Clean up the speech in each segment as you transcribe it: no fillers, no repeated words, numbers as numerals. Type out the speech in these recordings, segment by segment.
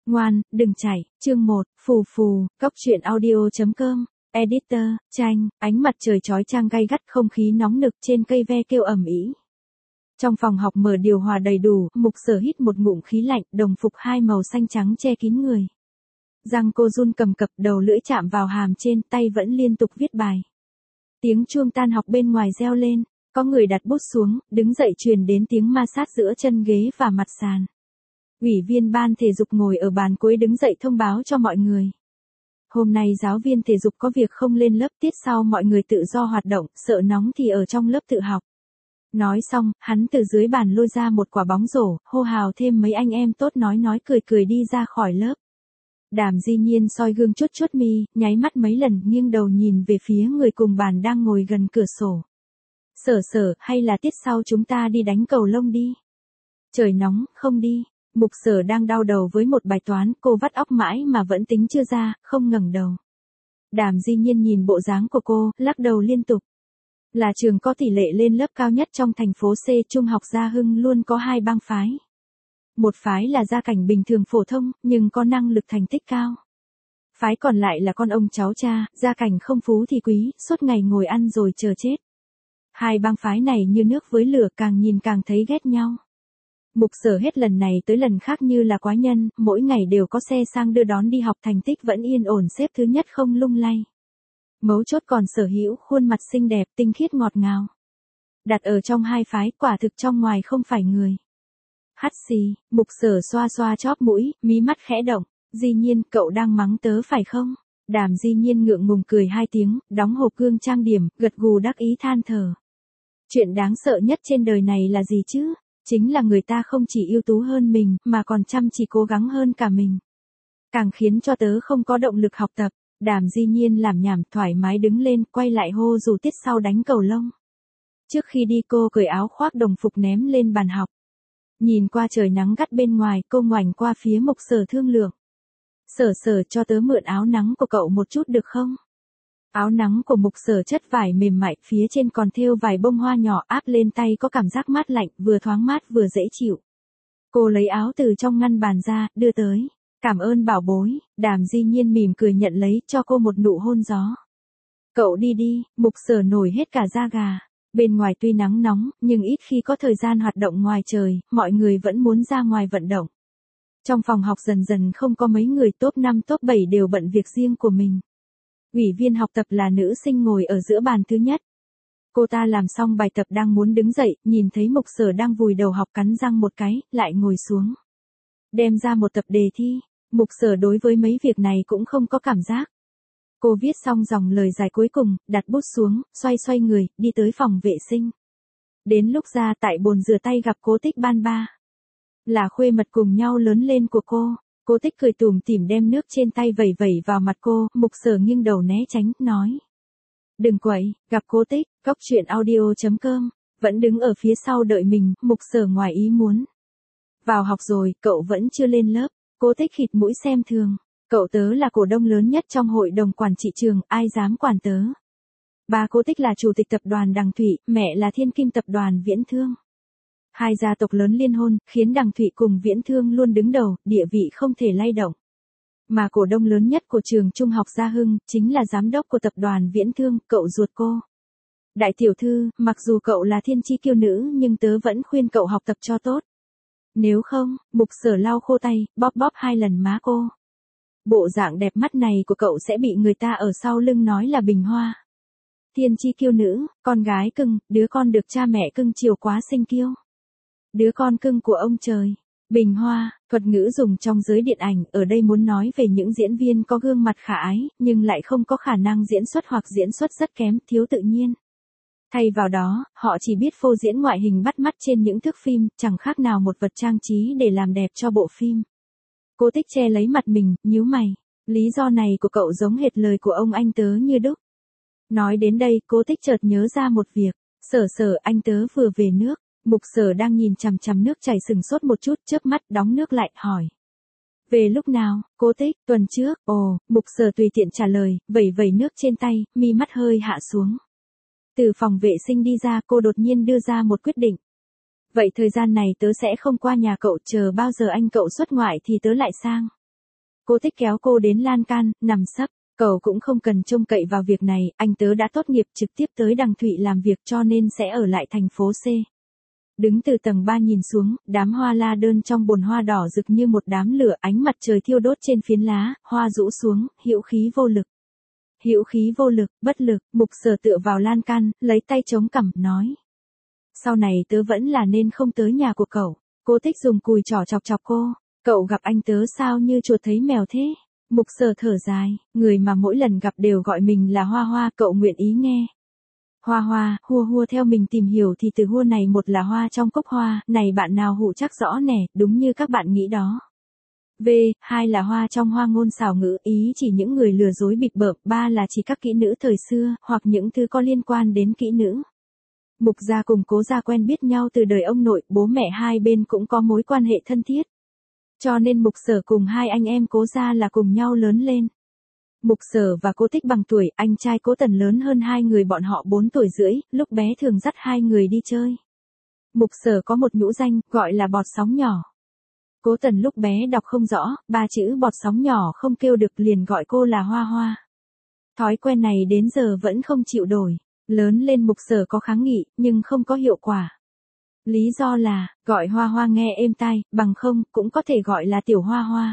Ngoan, đừng chạy, chương 1, phù phù, cóc truyện audio.com, editor, tranh, ánh mặt trời chói chang gay gắt, không khí nóng nực, trên cây ve kêu ầm ĩ. Trong phòng học mở điều hòa đầy đủ, Mục Sở hít một ngụm khí lạnh, đồng phục hai màu xanh trắng che kín người. Răng cô run cầm cập, đầu lưỡi chạm vào hàm trên, tay vẫn liên tục viết bài. Tiếng chuông tan học bên ngoài reo lên, có người đặt bút xuống, đứng dậy truyền đến tiếng ma sát giữa chân ghế và mặt sàn. Ủy viên ban thể dục ngồi ở bàn cuối đứng dậy thông báo cho mọi người. Hôm nay giáo viên thể dục có việc không lên lớp, tiết sau mọi người tự do hoạt động, sợ nóng thì ở trong lớp tự học. Nói xong, hắn từ dưới bàn lôi ra một quả bóng rổ, hô hào thêm mấy anh em tốt nói cười cười đi ra khỏi lớp. Đàm Di Nhiên soi gương chuốt mi, nháy mắt mấy lần, nghiêng đầu nhìn về phía người cùng bàn đang ngồi gần cửa sổ. Sở, hay là tiết sau chúng ta đi đánh cầu lông đi? Trời nóng, không đi. Mục Sở đang đau đầu với một bài toán, cô vắt óc mãi mà vẫn tính chưa ra, không ngẩng đầu. Đàm Di Nhiên nhìn bộ dáng của cô, lắc đầu liên tục. Là trường có tỷ lệ lên lớp cao nhất trong thành phố C, Trung học Gia Hưng luôn có hai bang phái. Một phái là gia cảnh bình thường phổ thông, nhưng có năng lực thành tích cao. Phái còn lại là con ông cháu cha, gia cảnh không phú thì quý, suốt ngày ngồi ăn rồi chờ chết. Hai bang phái này như nước với lửa, càng nhìn càng thấy ghét nhau. Mục Sở hết lần này tới lần khác như là quái nhân, mỗi ngày đều có xe sang đưa đón đi học, thành tích vẫn yên ổn xếp thứ nhất không lung lay. Mấu chốt còn sở hữu khuôn mặt xinh đẹp, tinh khiết ngọt ngào. Đặt ở trong hai phái, quả thực trong ngoài không phải người. Hắt xì, Mục Sở xoa xoa chóp mũi, mí mắt khẽ động. Di Nhiên, cậu đang mắng tớ phải không? Đàm Di Nhiên ngượng ngùng cười hai tiếng, đóng hộp gương trang điểm, gật gù đắc ý than thở. Chuyện đáng sợ nhất trên đời này là gì chứ? Chính là người ta không chỉ ưu tú hơn mình, mà còn chăm chỉ cố gắng hơn cả mình. Càng khiến cho tớ không có động lực học tập. Đàm Di Nhiên làm nhảm thoải mái đứng lên, quay lại hô dù tiết sau đánh cầu lông. Trước khi đi cô cởi áo khoác đồng phục ném lên bàn học. Nhìn qua trời nắng gắt bên ngoài, cô ngoảnh qua phía Mục Sở thương lượng. Sở, cho tớ mượn áo nắng của cậu một chút được không? Áo nắng của Mục Sở chất vải mềm mại, phía trên còn thêu vài bông hoa nhỏ, áp lên tay có cảm giác mát lạnh, vừa thoáng mát vừa dễ chịu. Cô lấy áo từ trong ngăn bàn ra, đưa tới. Cảm ơn bảo bối. Đàm Di Nhiên mỉm cười nhận lấy, cho cô một nụ hôn gió. Cậu đi đi. Mục Sở nổi hết cả da gà. Bên ngoài tuy nắng nóng, nhưng ít khi có thời gian hoạt động ngoài trời, mọi người vẫn muốn ra ngoài vận động. Trong phòng học dần dần không có mấy người, top 5 top 7 đều bận việc riêng của mình. Ủy viên học tập là nữ sinh ngồi ở giữa bàn thứ nhất. Cô ta làm xong bài tập đang muốn đứng dậy, nhìn thấy Mục Sở đang vùi đầu học, cắn răng một cái, lại ngồi xuống. Đem ra một tập đề thi. Mục Sở đối với mấy việc này cũng không có cảm giác. Cô viết xong dòng lời dài cuối cùng, đặt bút xuống, xoay người, đi tới phòng vệ sinh. Đến lúc ra tại bồn rửa tay gặp Cố Tích Ban Ba. Là khuê mật cùng nhau lớn lên của cô. Cố Tích cười tủm tỉm đem nước trên tay vẩy vào mặt cô. Mục Sở nghiêng đầu né tránh, nói. Đừng quậy. Gặp Cố Tích, cóc truyện audio.com, vẫn đứng ở phía sau đợi mình. Mục Sở ngoài ý muốn. Vào học rồi, cậu vẫn chưa lên lớp. Cố Tích khịt mũi xem thường. Cậu tớ là cổ đông lớn nhất trong hội đồng quản trị trường, ai dám quản tớ. Ba Cố Tích là chủ tịch tập đoàn Đằng Thụy, mẹ là thiên kim tập đoàn Viễn Thương. Hai gia tộc lớn liên hôn, khiến Đằng Thụy cùng Viễn Thương luôn đứng đầu, địa vị không thể lay động. Mà cổ đông lớn nhất của trường Trung học Gia Hưng, chính là giám đốc của tập đoàn Viễn Thương, cậu ruột cô. Đại tiểu thư, mặc dù cậu là thiên chi kiêu nữ nhưng tớ vẫn khuyên cậu học tập cho tốt. Nếu không, Mục Sở lau khô tay, bóp 2 lần má cô. Bộ dạng đẹp mắt này của cậu sẽ bị người ta ở sau lưng nói là bình hoa. Thiên chi kiêu nữ, con gái cưng, đứa con được cha mẹ cưng chiều quá sinh kiêu. Đứa con cưng của ông trời. Bình hoa, thuật ngữ dùng trong giới điện ảnh, ở đây muốn nói về những diễn viên có gương mặt khả ái, nhưng lại không có khả năng diễn xuất hoặc diễn xuất rất kém, thiếu tự nhiên. Thay vào đó, họ chỉ biết phô diễn ngoại hình bắt mắt trên những thước phim, chẳng khác nào một vật trang trí để làm đẹp cho bộ phim. Cố Tích che lấy mặt mình, nhíu mày. Lý do này của cậu giống hệt lời của ông anh tớ như đúc. Nói đến đây, Cố Tích chợt nhớ ra một việc. Sở, anh tớ vừa về nước. Mục Sở đang nhìn chằm nước chảy sừng sốt một chút, chớp mắt, đóng nước lại, hỏi. Về lúc nào? Cố Tích, tuần trước. Ồ, Mục Sở tùy tiện trả lời, vẩy nước trên tay, mi mắt hơi hạ xuống. Từ phòng vệ sinh đi ra, cô đột nhiên đưa ra một quyết định. Vậy thời gian này tớ sẽ không qua nhà cậu, chờ bao giờ anh cậu xuất ngoại thì tớ lại sang. Cô Tích kéo cô đến lan can, nằm sấp. Cậu cũng không cần trông cậy vào việc này, anh tớ đã tốt nghiệp trực tiếp tới Đằng Thụy làm việc cho nên sẽ ở lại thành phố C. Đứng từ tầng 3 nhìn xuống, đám hoa la đơn trong bồn hoa đỏ rực như một đám lửa, ánh mặt trời thiêu đốt trên phiến lá, hoa rũ xuống, hữu khí vô lực. Hữu khí vô lực, bất lực, Mục Sở tựa vào lan can, lấy tay chống cằm, nói. Sau này tớ vẫn là nên không tới nhà của cậu. Cô Tích dùng cùi trỏ chọc chọc cô. Cậu gặp anh tớ sao như chuột thấy mèo thế? Mục Sở thở dài, người mà mỗi lần gặp đều gọi mình là Hoa Hoa, cậu nguyện ý nghe. Hoa Hoa, hua hua theo mình tìm hiểu thì từ hua này một là hoa trong cốc hoa, này bạn nào hụ chắc rõ nè, đúng như các bạn nghĩ đó. V, hai là hoa trong hoa ngôn xảo ngữ, ý chỉ những người lừa dối bịp bợm, ba là chỉ các kỹ nữ thời xưa, hoặc những thứ có liên quan đến kỹ nữ. Mục gia cùng Cố gia quen biết nhau từ đời ông nội, bố mẹ hai bên cũng có mối quan hệ thân thiết. Cho nên Mục Sở cùng hai anh em Cố gia là cùng nhau lớn lên. Mục Sở và Cố Tích bằng tuổi, anh trai Cố Tần lớn hơn hai người bọn họ 4 tuổi rưỡi, lúc bé thường dắt hai người đi chơi. Mục Sở có một nhũ danh, gọi là bọt sóng nhỏ. Cố Tần lúc bé đọc không rõ, ba chữ bọt sóng nhỏ không kêu được liền gọi cô là Hoa Hoa. Thói quen này đến giờ vẫn không chịu đổi. Lớn lên Mục Sở có kháng nghị, nhưng không có hiệu quả. Lý do là, gọi Hoa Hoa nghe êm tai, bằng không, cũng có thể gọi là Tiểu Hoa Hoa.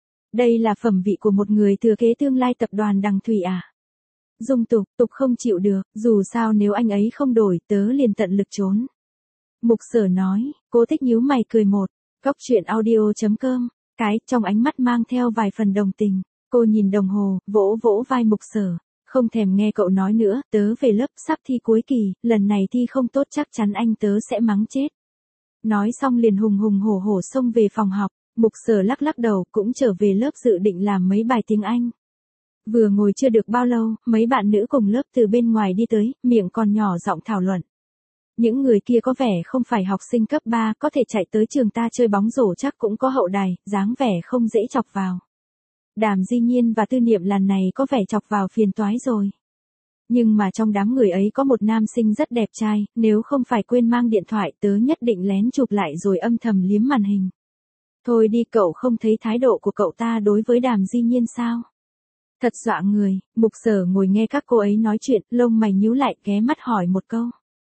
Đây là phẩm vị của một người thừa kế tương lai tập đoàn Đằng Thụy à. Dung tục không chịu được, dù sao nếu anh ấy không đổi, tớ liền tận lực trốn. Mục Sở nói, Cố Tích nhíu mày cười một. Góc truyện audio.com, trong ánh mắt mang theo vài phần đồng tình. Cô nhìn đồng hồ, vỗ vỗ vai Mục Sở. Không thèm nghe cậu nói nữa, tớ về lớp sắp thi cuối kỳ, lần này thi không tốt chắc chắn anh tớ sẽ mắng chết. Nói xong liền hùng hổ xông về phòng học, Mục Sở lắc lắc đầu cũng trở về lớp dự định làm mấy bài tiếng Anh. Vừa ngồi chưa được bao lâu, mấy bạn nữ cùng lớp từ bên ngoài đi tới, miệng còn nhỏ giọng thảo luận. Những người kia có vẻ không phải học sinh cấp 3, có thể chạy tới trường ta chơi bóng rổ chắc cũng có hậu đài, dáng vẻ không dễ chọc vào. Đàm Di Nhiên và Tư Niệm lần này có vẻ chọc vào phiền toái rồi. Nhưng mà trong đám người ấy có một nam sinh rất đẹp trai, nếu không phải quên mang điện thoại tớ nhất định lén chụp lại rồi âm thầm liếm màn hình. Thôi đi, cậu không thấy thái độ của cậu ta đối với Đàm Di Nhiên sao? Thật dọa người. Mục Sở ngồi nghe các cô ấy nói chuyện, lông mày nhíu lại, ghé mắt hỏi một câu.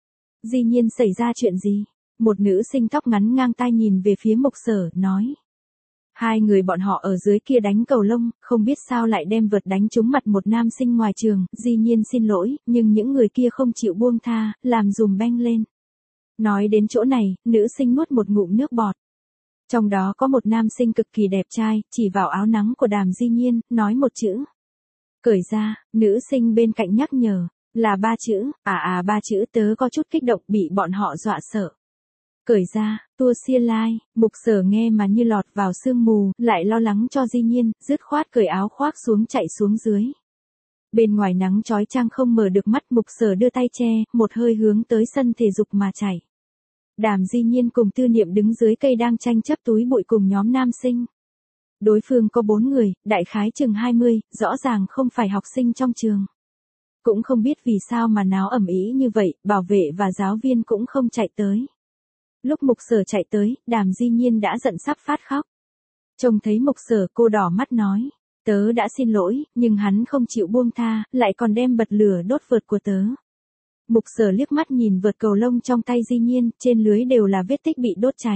Di Nhiên xảy ra chuyện gì? Một nữ sinh tóc ngắn ngang tai nhìn về phía Mục Sở, nói. Hai người bọn họ ở dưới kia đánh cầu lông, không biết sao lại đem vợt đánh trúng mặt một nam sinh ngoài trường, Di Nhiên xin lỗi, nhưng những người kia không chịu buông tha, làm dùm beng lên. Nói đến chỗ này, nữ sinh nuốt một ngụm nước bọt. Trong đó có một nam sinh cực kỳ đẹp trai, chỉ vào áo nắng của Đàm Di Nhiên, nói một chữ. Cởi ra, nữ sinh bên cạnh nhắc nhở, là 3 chữ, 3 chữ, tớ có chút kích động bị bọn họ dọa sợ. Cởi ra, tua xia lai, Mục Sở nghe mà như lọt vào sương mù, lại lo lắng cho Di Nhiên, dứt khoát cởi áo khoác xuống chạy xuống dưới. Bên ngoài nắng chói chang không mở được mắt, Mục Sở đưa tay che, một hơi hướng tới sân thể dục mà chạy. Đàm Di Nhiên cùng Tư Niệm đứng dưới cây đang tranh chấp túi bụi cùng nhóm nam sinh. Đối phương có 4 người, đại khái chừng 20, rõ ràng không phải học sinh trong trường. Cũng không biết vì sao mà náo ầm ĩ như vậy, bảo vệ và giáo viên cũng không chạy tới. Lúc Mục Sở chạy tới, Đàm Di Nhiên đã giận sắp phát khóc. Trông thấy Mục Sở, cô đỏ mắt nói, tớ đã xin lỗi, nhưng hắn không chịu buông tha, lại còn đem bật lửa đốt vợt của tớ. Mục Sở liếc mắt nhìn vợt cầu lông trong tay Di Nhiên, trên lưới đều là vết tích bị đốt cháy.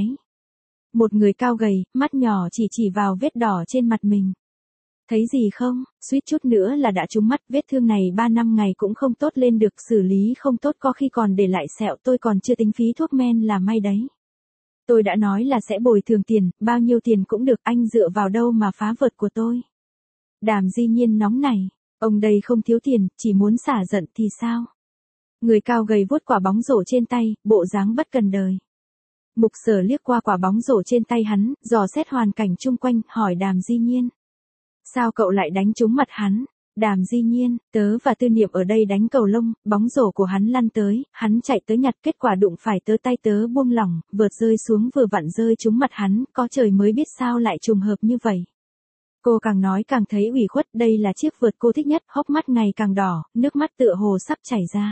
Một người cao gầy, mắt nhỏ chỉ vào vết đỏ trên mặt mình. Thấy gì không, suýt chút nữa là đã trúng mắt, vết thương này 3 năm ngày cũng không tốt lên được, xử lý không tốt có khi còn để lại sẹo, tôi còn chưa tính phí thuốc men là may đấy. Tôi đã nói là sẽ bồi thường tiền, bao nhiêu tiền cũng được, anh dựa vào đâu mà phá vợt của tôi. Đàm Di Nhiên nóng này, ông đây không thiếu tiền, chỉ muốn xả giận thì sao? Người cao gầy vuốt quả bóng rổ trên tay, bộ dáng bất cần đời. Mục Sở liếc qua quả bóng rổ trên tay hắn, dò xét hoàn cảnh chung quanh, hỏi Đàm Di Nhiên. Sao cậu lại đánh trúng mặt hắn? Đàm Di Nhiên, tớ và Tư Niệm ở đây đánh cầu lông, bóng rổ của hắn lăn tới, hắn chạy tới nhặt, kết quả đụng phải tớ, tay tớ buông lỏng, vợt rơi xuống vừa vặn rơi trúng mặt hắn, có trời mới biết sao lại trùng hợp như vậy. Cô càng nói càng thấy ủy khuất, đây là chiếc vợt cô thích nhất, hốc mắt ngày càng đỏ, nước mắt tựa hồ sắp chảy ra.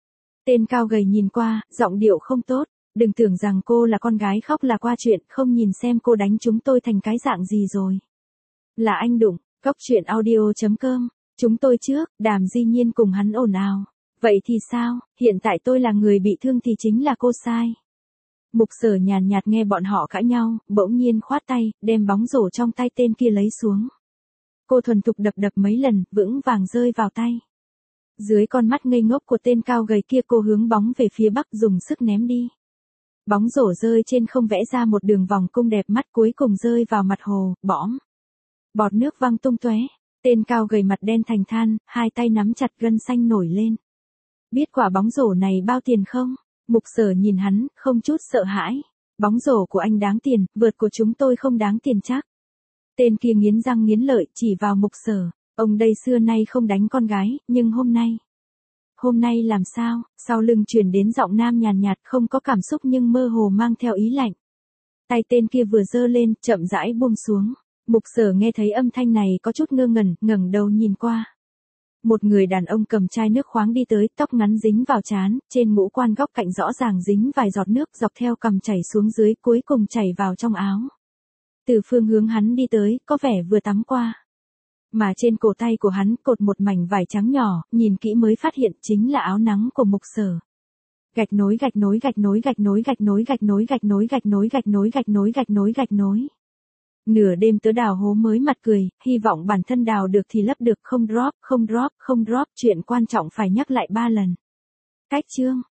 Tên cao gầy nhìn qua, giọng điệu không tốt, đừng tưởng rằng cô là con gái khóc là qua chuyện, không nhìn xem cô đánh chúng tôi thành cái dạng gì rồi. Là anh đụng, cóc truyện audio.com. Chúng tôi trước, Đàm Di Nhiên cùng hắn ồn ào. Vậy thì sao, hiện tại tôi là người bị thương thì chính là cô sai. Mục Sở nhàn nhạt nghe bọn họ cãi nhau, bỗng nhiên khoát tay, đem bóng rổ trong tay tên kia lấy xuống. Cô thuần thục đập đập mấy lần, vững vàng rơi vào tay. Dưới con mắt ngây ngốc của tên cao gầy kia, cô hướng bóng về phía bắc dùng sức ném đi. Bóng rổ rơi trên không vẽ ra một đường vòng cung đẹp mắt, cuối cùng rơi vào mặt hồ, bõm. Bọt nước văng tung tóe. Tên cao gầy mặt đen thành than, hai tay nắm chặt, gân xanh nổi lên. Biết quả bóng rổ này bao tiền không? Mục Sở nhìn hắn, không chút sợ hãi. Bóng rổ của anh đáng tiền, vợt của chúng tôi không đáng tiền chắc. Tên kia nghiến răng nghiến lợi chỉ vào Mục Sở. Ông đây xưa nay không đánh con gái, nhưng hôm nay làm sao? Sau lưng truyền đến giọng nam nhàn nhạt, không có cảm xúc nhưng mơ hồ mang theo ý lạnh. Tay tên kia vừa giơ lên, chậm rãi buông xuống. Mục Sở nghe thấy âm thanh này có chút ngơ ngẩn, ngẩng đầu nhìn qua. Một người đàn ông cầm chai nước khoáng đi tới, tóc ngắn dính vào trán, trên ngũ quan góc cạnh rõ ràng dính vài giọt nước dọc theo cằm chảy xuống dưới, cuối cùng chảy vào trong áo. Từ phương hướng hắn đi tới, có vẻ vừa tắm qua. Mà trên cổ tay của hắn cột một mảnh vải trắng nhỏ, nhìn kỹ mới phát hiện chính là áo nắng của Mục Sở. Gạch nối gạch nối gạch nối gạch nối gạch nối gạch nối gạch nối gạch nối gạch nối gạch nối gạch nối gạch nối. Nửa đêm tớ đào hố mới mặt cười, hy vọng bản thân đào được thì lấp được, không drop, không drop, không drop, chuyện quan trọng phải nhắc lại 3 lần. Cách chương